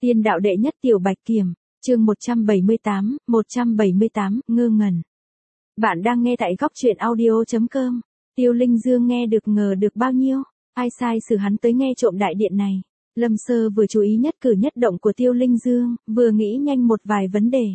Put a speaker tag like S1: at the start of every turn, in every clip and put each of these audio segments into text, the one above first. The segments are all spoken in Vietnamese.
S1: Tiên đạo đệ nhất tiểu bạch kiểm, chương 178, ngơ ngẩn. Bạn đang nghe tại góc truyện audio.com. Tiêu Linh Dương nghe được ngờ được bao nhiêu, ai sai xử hắn tới nghe trộm đại điện này. Lâm Sơ vừa chú ý nhất cử nhất động của Tiêu Linh Dương, vừa nghĩ nhanh một vài vấn đề.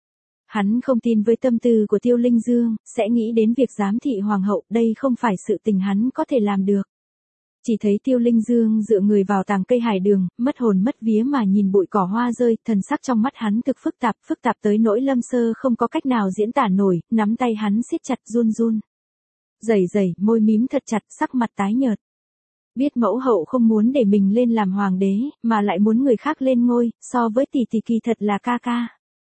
S1: Hắn không tin với tâm tư của Tiêu Linh Dương, sẽ nghĩ đến việc giám thị hoàng hậu, đây không phải sự tình hắn có thể làm được. Chỉ thấy Tiêu Linh Dương dựa người vào tàng cây hải đường, mất hồn mất vía mà nhìn bụi cỏ hoa rơi, thần sắc trong mắt hắn thực phức tạp tới nỗi Lâm Sơ không có cách nào diễn tả nổi, nắm tay hắn siết chặt run run. Rẩy, môi mím thật chặt, sắc mặt tái nhợt. Biết mẫu hậu không muốn để mình lên làm hoàng đế, mà lại muốn người khác lên ngôi, so với tỷ tỷ kỳ thật là ca ca.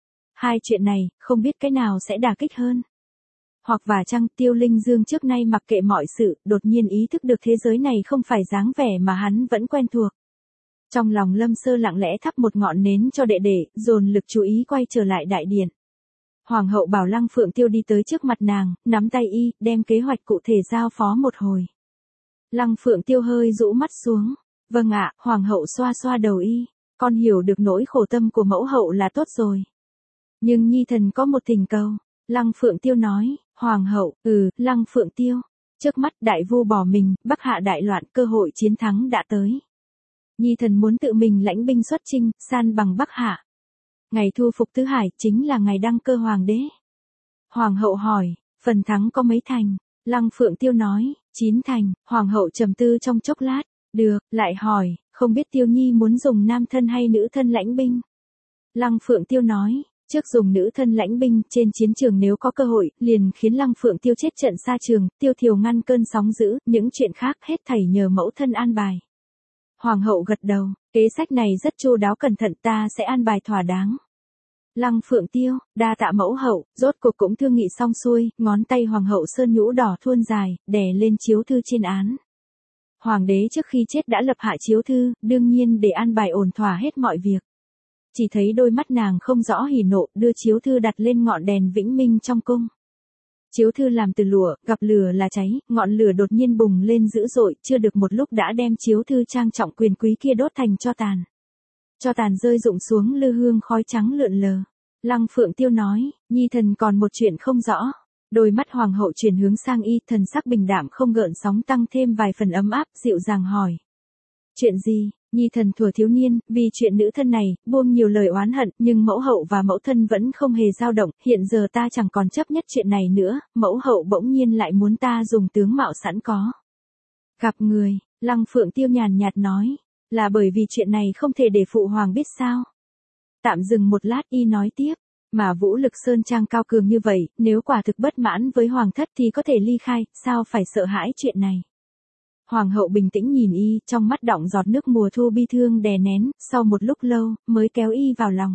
S1: Hai chuyện này, không biết cái nào sẽ đả kích hơn. Hoặc và chăng Tiêu Linh Dương trước nay mặc kệ mọi sự, đột nhiên ý thức được thế giới này không phải dáng vẻ mà hắn vẫn quen thuộc. Trong lòng Lâm Sơ lặng lẽ thắp một ngọn nến cho đệ đệ, dồn lực chú ý quay trở lại đại điện. Hoàng hậu bảo Lăng Phượng Tiêu đi tới trước mặt nàng, nắm tay y, đem kế hoạch cụ thể giao phó một hồi. Lăng Phượng Tiêu hơi rũ mắt xuống. Vâng ạ, hoàng hậu xoa xoa đầu y. Con hiểu được nỗi khổ tâm của mẫu hậu là tốt rồi. Nhưng nhi thần có một thỉnh cầu. Lăng Phượng Tiêu nói, hoàng hậu, Lăng Phượng Tiêu. Trước mắt đại vu bỏ mình, Bắc Hạ đại loạn, cơ hội chiến thắng đã tới. Nhi thần muốn tự mình lãnh binh xuất chinh, san bằng Bắc Hạ. Ngày thu phục Tứ Hải, chính là ngày đăng cơ hoàng đế. Hoàng hậu hỏi, phần thắng có mấy thành? Lăng Phượng Tiêu nói, 9 thành, hoàng hậu trầm tư trong chốc lát, được, lại hỏi, không biết Tiêu Nhi muốn dùng nam thân hay nữ thân lãnh binh? Lăng Phượng Tiêu nói, trước dùng nữ thân lãnh binh, trên chiến trường nếu có cơ hội, liền khiến Lăng Phượng Tiêu chết trận xa trường, Tiêu Thiều ngăn cơn sóng dữ, những chuyện khác hết thảy nhờ mẫu thân an bài. Hoàng hậu gật đầu, kế sách này rất chu đáo cẩn thận, ta sẽ an bài thỏa đáng. Lăng Phượng Tiêu, đa tạ mẫu hậu, rốt cuộc cũng thương nghị xong xuôi, ngón tay hoàng hậu sơn nhũ đỏ thuôn dài, đè lên chiếu thư trên án. Hoàng đế trước khi chết đã lập hạ chiếu thư, đương nhiên để an bài ổn thỏa hết mọi việc. Chỉ thấy đôi mắt nàng không rõ hỉ nộ, đưa chiếu thư đặt lên ngọn đèn vĩnh minh trong cung. Chiếu thư làm từ lụa, gặp lửa là cháy, ngọn lửa đột nhiên bùng lên dữ dội, chưa được một lúc đã đem chiếu thư trang trọng quyền quý kia đốt thành tro tàn. Tro tàn rơi rụng xuống lư hương khói trắng lượn lờ. Lăng Phượng Tiêu nói, nhi thần còn một chuyện không rõ. Đôi mắt hoàng hậu chuyển hướng sang y, thần sắc bình đạm không gợn sóng tăng thêm vài phần ấm áp, dịu dàng hỏi. Chuyện gì? Nhi thần thuở thiếu niên, vì chuyện nữ thân này, buông nhiều lời oán hận, nhưng mẫu hậu và mẫu thân vẫn không hề dao động, hiện giờ ta chẳng còn chấp nhất chuyện này nữa, mẫu hậu bỗng nhiên lại muốn ta dùng tướng mạo sẵn có. Gặp người, Lăng Phượng Tiêu nhàn nhạt nói, là bởi vì chuyện này không thể để phụ hoàng biết sao. Tạm dừng một lát y nói tiếp, mà vũ lực sơn trang cao cường như vậy, nếu quả thực bất mãn với hoàng thất thì có thể ly khai, sao phải sợ hãi chuyện này. Hoàng hậu bình tĩnh nhìn y, trong mắt đọng giọt nước mùa thu bi thương đè nén, sau một lúc lâu, mới kéo y vào lòng.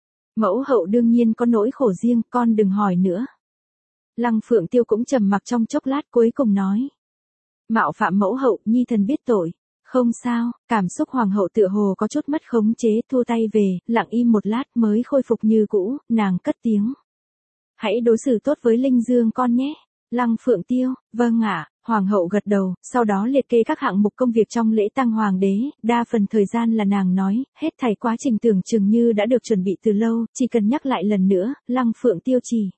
S1: Mẫu hậu đương nhiên có nỗi khổ riêng, con đừng hỏi nữa. Lăng Phượng Tiêu cũng trầm mặc trong chốc lát cuối cùng nói. Mạo phạm mẫu hậu, nhi thần biết tội. Không sao, cảm xúc hoàng hậu tựa hồ có chút mất khống chế, thu tay về, lặng im một lát mới khôi phục như cũ, nàng cất tiếng. Hãy đối xử tốt với Linh Dương con nhé. Lăng Phượng Tiêu, vâng ạ. Hoàng hậu gật đầu, sau đó liệt kê các hạng mục công việc trong lễ tang hoàng đế, đa phần thời gian là nàng nói, hết thảy quá trình tưởng chừng như đã được chuẩn bị từ lâu, chỉ cần nhắc lại lần nữa, Lăng Phượng Tiêu chỉ.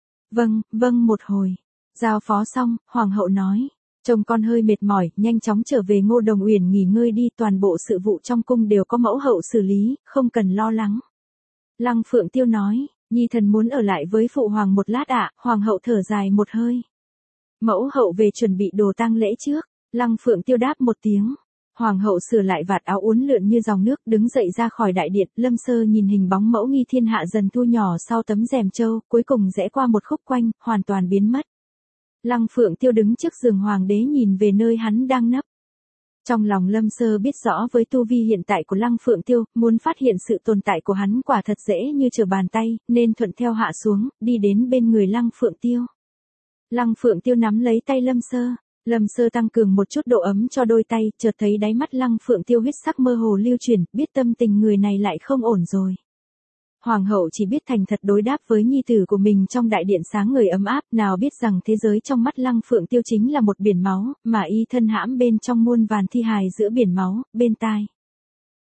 S1: Vâng một hồi. Giao phó xong, hoàng hậu nói, chồng con hơi mệt mỏi, nhanh chóng trở về Ngô Đồng Uyển nghỉ ngơi đi, toàn bộ sự vụ trong cung đều có mẫu hậu xử lý, không cần lo lắng. Lăng Phượng Tiêu nói, nhi thần muốn ở lại với phụ hoàng một lát ạ, hoàng hậu thở dài một hơi. Mẫu hậu về chuẩn bị đồ tang lễ trước. Lăng Phượng Tiêu đáp một tiếng. Hoàng hậu sửa lại vạt áo uốn lượn như dòng nước, đứng dậy ra khỏi đại điện. Lâm Sơ nhìn hình bóng mẫu nghi thiên hạ dần thu nhỏ sau tấm rèm châu, cuối cùng rẽ qua một khúc quanh, hoàn toàn biến mất. Lăng Phượng Tiêu đứng trước giường hoàng đế nhìn về nơi hắn đang nấp. Trong lòng Lâm Sơ biết rõ với tu vi hiện tại của Lăng Phượng Tiêu, muốn phát hiện sự tồn tại của hắn quả thật dễ như trở bàn tay, nên thuận theo hạ xuống, đi đến bên người Lăng Phượng Tiêu. Lăng Phượng Tiêu nắm lấy tay Lâm Sơ tăng cường một chút độ ấm cho đôi tay, chợt thấy đáy mắt Lăng Phượng Tiêu huyết sắc mơ hồ lưu chuyển, biết tâm tình người này lại không ổn rồi. Hoàng hậu chỉ biết thành thật đối đáp với nhi tử của mình trong đại điện sáng ngời ấm áp, nào biết rằng thế giới trong mắt Lăng Phượng Tiêu chính là một biển máu, mà y thân hãm bên trong muôn vàn thi hài giữa biển máu, bên tai.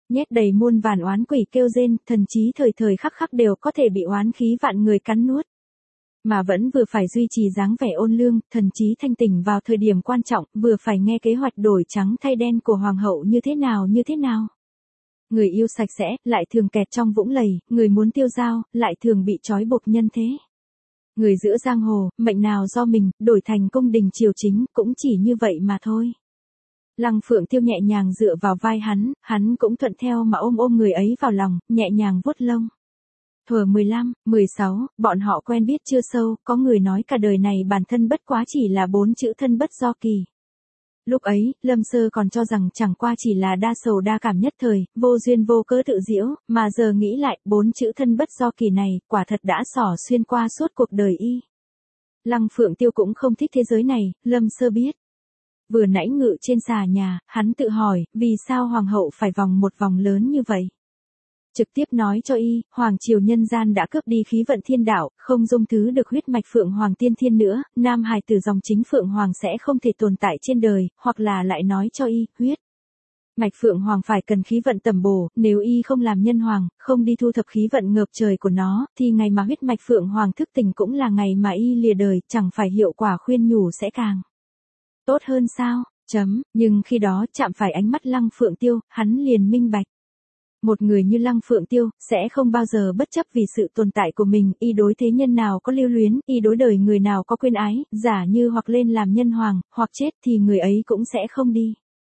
S1: Nhét đầy muôn vàn oán quỷ kêu rên, thần chí thời thời khắc khắc đều có thể bị oán khí vạn người cắn nuốt. Mà vẫn vừa phải duy trì dáng vẻ ôn lương, thần trí thanh tỉnh vào thời điểm quan trọng, vừa phải nghe kế hoạch đổi trắng thay đen của hoàng hậu như thế nào. Người yêu sạch sẽ, lại thường kẹt trong vũng lầy, người muốn tiêu dao, lại thường bị trói buộc nhân thế. Người giữa giang hồ, mệnh nào do mình, đổi thành cung đình triều chính, cũng chỉ như vậy mà thôi. Lăng Phượng Tiêu nhẹ nhàng dựa vào vai hắn cũng thuận theo mà ôm người ấy vào lòng, nhẹ nhàng vuốt lông. Thuở 15, 16, bọn họ quen biết chưa sâu, có người nói cả đời này bản thân bất quá chỉ là 4 chữ thân bất do kỳ. Lúc ấy, Lâm Sơ còn cho rằng chẳng qua chỉ là đa sầu đa cảm nhất thời, vô duyên vô cớ tự giễu, mà giờ nghĩ lại, 4 chữ thân bất do kỳ này, quả thật đã xỏ xuyên qua suốt cuộc đời y. Lăng Phượng Tiêu cũng không thích thế giới này, Lâm Sơ biết. Vừa nãy ngự trên xà nhà, hắn tự hỏi, vì sao hoàng hậu phải vòng một vòng lớn như vậy? Trực tiếp nói cho y, hoàng triều nhân gian đã cướp đi khí vận thiên đạo, không dung thứ được huyết mạch Phượng Hoàng tiên thiên nữa, nam hài tử dòng chính Phượng Hoàng sẽ không thể tồn tại trên đời, hoặc là lại nói cho y, huyết mạch Phượng Hoàng phải cần khí vận tầm bổ, nếu y không làm nhân hoàng, không đi thu thập khí vận ngợp trời của nó, thì ngày mà huyết mạch Phượng Hoàng thức tỉnh cũng là ngày mà y lìa đời, chẳng phải hiệu quả khuyên nhủ sẽ càng tốt hơn sao? Nhưng khi đó chạm phải ánh mắt Lăng Phượng Tiêu, hắn liền minh bạch. Một người như Lăng Phượng Tiêu, sẽ không bao giờ bất chấp vì sự tồn tại của mình, y đối thế nhân nào có lưu luyến, y đối đời người nào có quên ái, giả như hoặc lên làm nhân hoàng, hoặc chết thì người ấy cũng sẽ không đi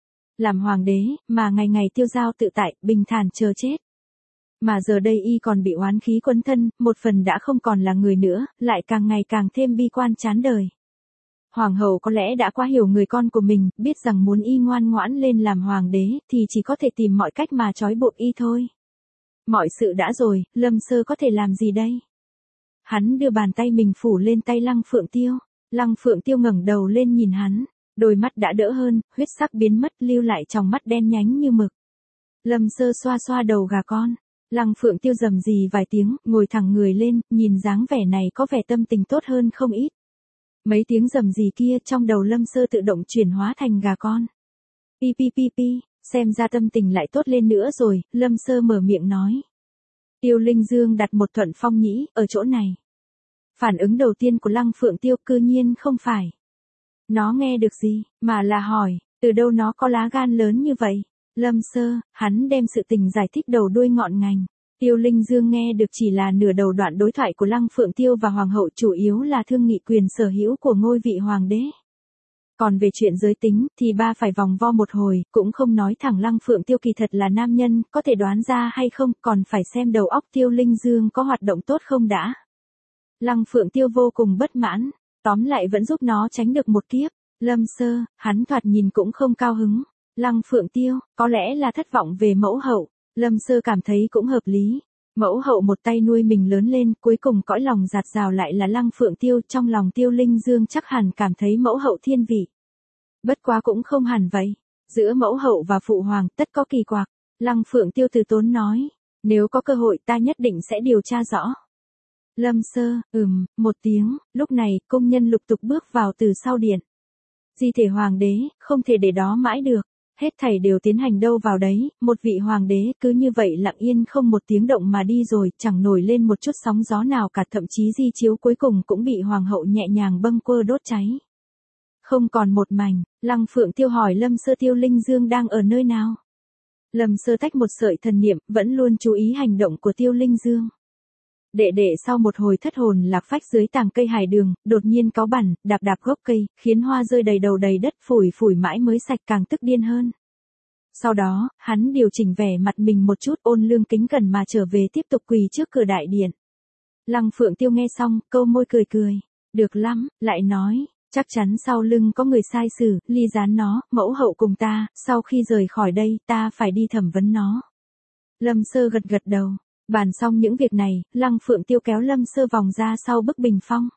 S1: làm hoàng đế, mà ngày ngày tiêu dao tự tại, bình thản chờ chết. Mà giờ đây y còn bị oán khí quấn thân, một phần đã không còn là người nữa, lại càng ngày càng thêm bi quan chán đời. Hoàng hậu có lẽ đã quá hiểu người con của mình, biết rằng muốn y ngoan ngoãn lên làm hoàng đế, thì chỉ có thể tìm mọi cách mà trói buộc y thôi. Mọi sự đã rồi, Lâm Sơ có thể làm gì đây? Hắn đưa bàn tay mình phủ lên tay Lăng Phượng Tiêu. Lăng Phượng Tiêu ngẩng đầu lên nhìn hắn, đôi mắt đã đỡ hơn, huyết sắc biến mất lưu lại trong mắt đen nhánh như mực. Lâm Sơ xoa xoa đầu gà con. Lăng Phượng Tiêu rầm rì vài tiếng, ngồi thẳng người lên, nhìn dáng vẻ này có vẻ tâm tình tốt hơn không ít. Mấy tiếng rầm rì kia trong đầu Lâm Sơ tự động chuyển hóa thành gà con. Pi pi pi pi, xem ra tâm tình lại tốt lên nữa rồi, Lâm Sơ mở miệng nói. Tiêu Linh Dương đặt một thuận phong nhĩ, ở chỗ này. Phản ứng đầu tiên của Lăng Phượng Tiêu cư nhiên không phải. Nó nghe được gì, mà là hỏi, từ đâu nó có lá gan lớn như vậy? Lâm Sơ, hắn đem sự tình giải thích đầu đuôi ngọn ngành. Tiêu Linh Dương nghe được chỉ là nửa đầu đoạn đối thoại của Lăng Phượng Tiêu và Hoàng hậu, chủ yếu là thương nghị quyền sở hữu của ngôi vị hoàng đế. Còn về chuyện giới tính, thì ba phải vòng vo một hồi, cũng không nói thẳng Lăng Phượng Tiêu kỳ thật là nam nhân, có thể đoán ra hay không, còn phải xem đầu óc Tiêu Linh Dương có hoạt động tốt không đã. Lăng Phượng Tiêu vô cùng bất mãn, tóm lại vẫn giúp nó tránh được một kiếp. Lâm Sơ, hắn thoạt nhìn cũng không cao hứng. Lăng Phượng Tiêu, có lẽ là thất vọng về mẫu hậu. Lâm Sơ cảm thấy cũng hợp lý. Mẫu hậu một tay nuôi mình lớn lên, cuối cùng cõi lòng dạt dào lại là Lăng Phượng Tiêu, trong lòng Tiêu Linh Dương chắc hẳn cảm thấy mẫu hậu thiên vị. Bất quá cũng không hẳn vậy. Giữa mẫu hậu và phụ hoàng tất có kỳ quặc. Lăng Phượng Tiêu từ tốn nói, nếu có cơ hội ta nhất định sẽ điều tra rõ. Lâm Sơ, một tiếng, lúc này công nhân lục tục bước vào từ sau điện. Di thể hoàng đế, không thể để đó mãi được. Hết thảy đều tiến hành đâu vào đấy, một vị hoàng đế cứ như vậy lặng yên không một tiếng động mà đi rồi, chẳng nổi lên một chút sóng gió nào cả, thậm chí di chiếu cuối cùng cũng bị hoàng hậu nhẹ nhàng bâng quơ đốt cháy. Không còn một mảnh. Lăng Phượng Tiêu hỏi Lâm Sơ Tiêu Linh Dương đang ở nơi nào. Lâm Sơ tách một sợi thần niệm, vẫn luôn chú ý hành động của Tiêu Linh Dương. Đệ đệ sau một hồi thất hồn lạc phách dưới tàng cây hải đường, đột nhiên cáu bẳn, đạp đạp gốc cây, khiến hoa rơi đầy đầu đầy đất, phủi phủi mãi mới sạch, càng tức điên hơn. Sau đó, hắn điều chỉnh vẻ mặt mình một chút, ôn lương kính cẩn mà trở về tiếp tục quỳ trước cửa đại điện. Lăng Phượng Tiêu nghe xong, câu môi cười cười. Được lắm, lại nói, chắc chắn sau lưng có người sai sử, ly gián nó, mẫu hậu cùng ta, sau khi rời khỏi đây, ta phải đi thẩm vấn nó. Lâm Sơ gật gật đầu. Bàn xong những việc này, Lăng Phượng Tiêu kéo Lâm Sơ vòng ra sau bức bình phong.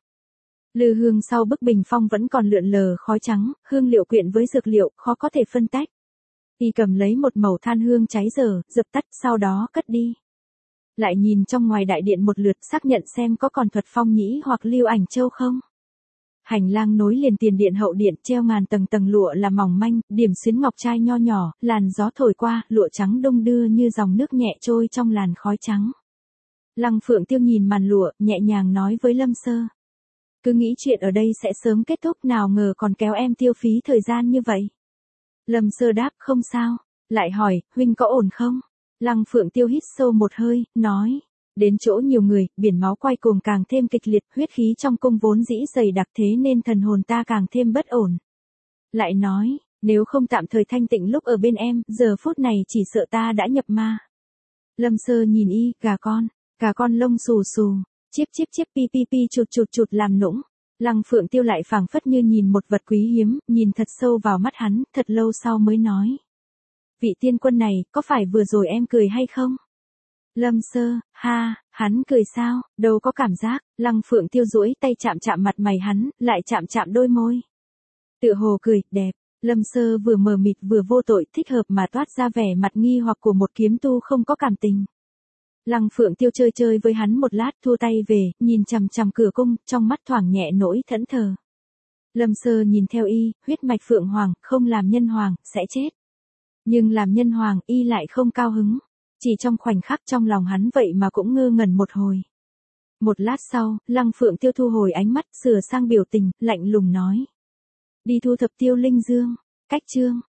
S1: Lư hương sau bức bình phong vẫn còn lượn lờ khói trắng, hương liệu quyện với dược liệu, khó có thể phân tách. Y cầm lấy một mẩu than hương cháy dở, dập tắt, sau đó cất đi. Lại nhìn trong ngoài đại điện một lượt, xác nhận xem có còn Thuật Phong Nhĩ hoặc Lưu Ảnh Châu không. Hành lang nối liền tiền điện hậu điện, treo ngàn tầng tầng lụa là mỏng manh, điểm xuyến ngọc trai nho nhỏ, làn gió thổi qua, lụa trắng đung đưa như dòng nước nhẹ trôi trong làn khói trắng. Lăng Phượng Tiêu nhìn màn lụa, nhẹ nhàng nói với Lâm Sơ. Cứ nghĩ chuyện ở đây sẽ sớm kết thúc, nào ngờ còn kéo em tiêu phí thời gian như vậy. Lâm Sơ đáp không sao, lại hỏi, huynh có ổn không? Lăng Phượng Tiêu hít sâu một hơi, nói. Đến chỗ nhiều người, biển máu quay cuồng càng thêm kịch liệt, huyết khí trong cung vốn dĩ dày đặc thế nên thần hồn ta càng thêm bất ổn. Lại nói, nếu không tạm thời thanh tịnh lúc ở bên em, giờ phút này chỉ sợ ta đã nhập ma. Lâm Sơ nhìn y, gà con lông xù xù, chiếp pi pi pi chụt làm nũng. Lăng Phượng Tiêu lại phảng phất như nhìn một vật quý hiếm, nhìn thật sâu vào mắt hắn, thật lâu sau mới nói. Vị tiên quân này, có phải vừa rồi em cười hay không? Lâm Sơ, ha, hắn cười sao, đâu có cảm giác. Lăng Phượng Tiêu duỗi tay chạm chạm mặt mày hắn, lại chạm chạm đôi môi. Tựa hồ cười, đẹp. Lâm Sơ vừa mờ mịt vừa vô tội, thích hợp mà toát ra vẻ mặt nghi hoặc của một kiếm tu không có cảm tình. Lăng Phượng Tiêu chơi với hắn một lát, thua tay về, nhìn chằm chằm cửa cung, trong mắt thoảng nhẹ nỗi thẫn thờ. Lâm Sơ nhìn theo y, huyết mạch Phượng Hoàng, không làm nhân hoàng, sẽ chết. Nhưng làm nhân hoàng, y lại không cao hứng. Chỉ trong khoảnh khắc trong lòng hắn vậy mà cũng ngơ ngẩn một hồi. Một lát sau, Lăng Phượng Tiêu thu hồi ánh mắt, sửa sang biểu tình, lạnh lùng nói. Đi thu thập Tiêu Linh Dương. Cách chương.